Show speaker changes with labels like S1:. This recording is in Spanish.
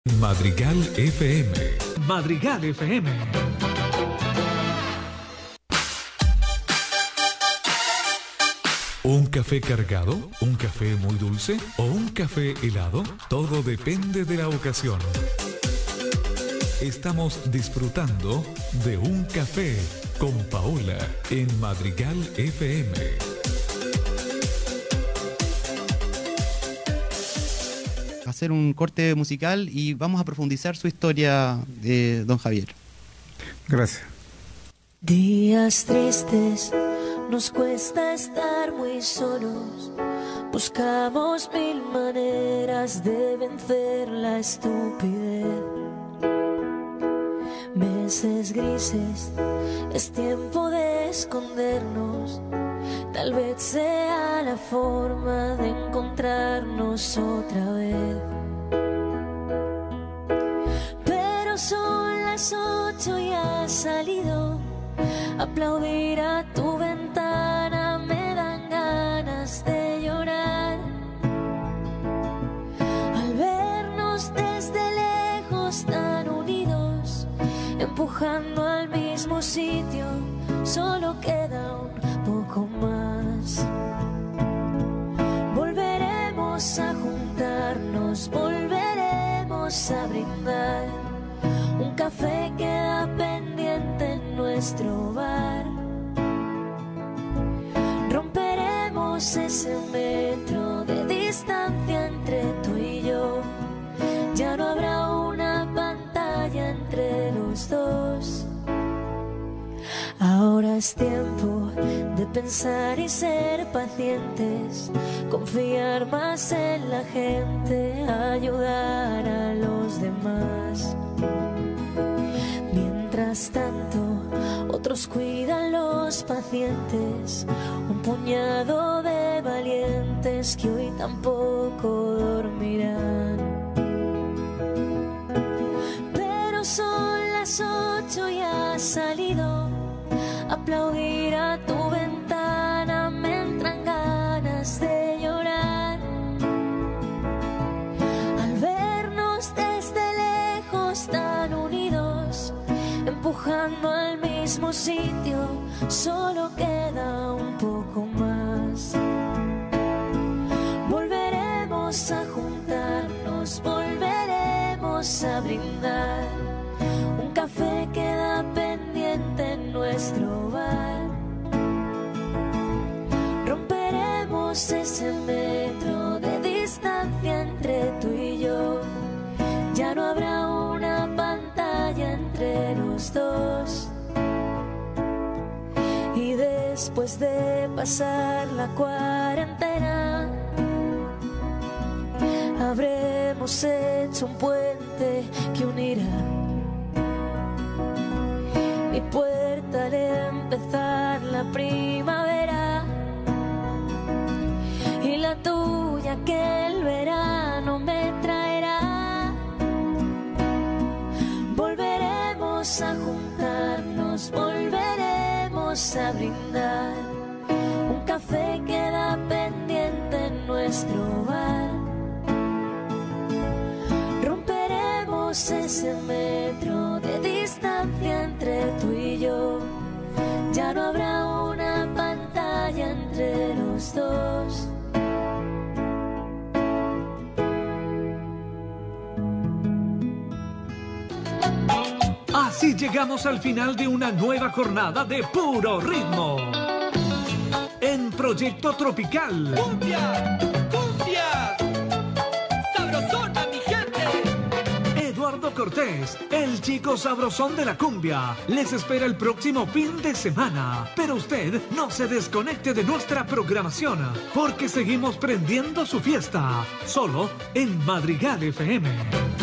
S1: Madrigal FM.
S2: Madrigal FM.
S1: ¿Un café cargado? ¿Un café muy dulce? ¿O un café helado? Todo depende de la ocasión. Estamos disfrutando de un café con Paola en Madrigal FM.
S3: Hacer un corte musical y vamos a profundizar su historia de don Javier.
S4: Gracias.
S5: Días tristes, nos cuesta estar muy solos. Buscamos mil maneras de vencer la estupidez. Meses grises, es tiempo de escondernos. Tal vez sea la forma de encontrarnos otra vez. Pero son las 8 y has salido. Aplaudir a tu ventana me dan ganas de llorar. Al vernos desde lejos tan unidos, empujando al mismo sitio, solo queda un poco más. Volveremos a juntarnos, volveremos a brindar. Un café queda pendiente en nuestro bar. Romperemos ese metro de distancia entre tú y yo. Ya no habrá una pantalla entre los dos. Ahora es tiempo de pensar y ser pacientes, confiar más en la gente, ayudar a los demás. Mientras tanto, otros cuidan los pacientes, un puñado de valientes que hoy tampoco dormirán. Pero son las 8 y has salido. Aplaudir a tu ventana me entran ganas de llorar. Al vernos desde lejos tan unidos, empujando al mismo sitio, solo queda un poco más. Volveremos a juntarnos, volveremos a brindar. Un café queda pendiente en nuestro bar. Romperemos ese metro de distancia entre tú y yo. Ya no habrá una pantalla entre los dos. Y después de pasar la cuarentena, habremos hecho un puente que unirá mi puerta al empezar la primavera y la tuya que el verano me traerá. Volveremos a juntarnos, volveremos a brindar. Un café queda pendiente en nuestro bar. Romperemos ese metro de distancia entre tú y yo. Ya no habrá una pantalla entre los dos.
S2: Así llegamos al final de una nueva jornada de puro ritmo. En Proyecto Tropical.
S6: ¡Cumbia! ¡Cumbia! ¡Sabrosona, mi gente!
S2: Eduardo Cortés, el chico sabrosón de la cumbia, les espera el próximo fin de semana. Pero usted no se desconecte de nuestra programación, porque seguimos prendiendo su fiesta, solo en Madrigal FM.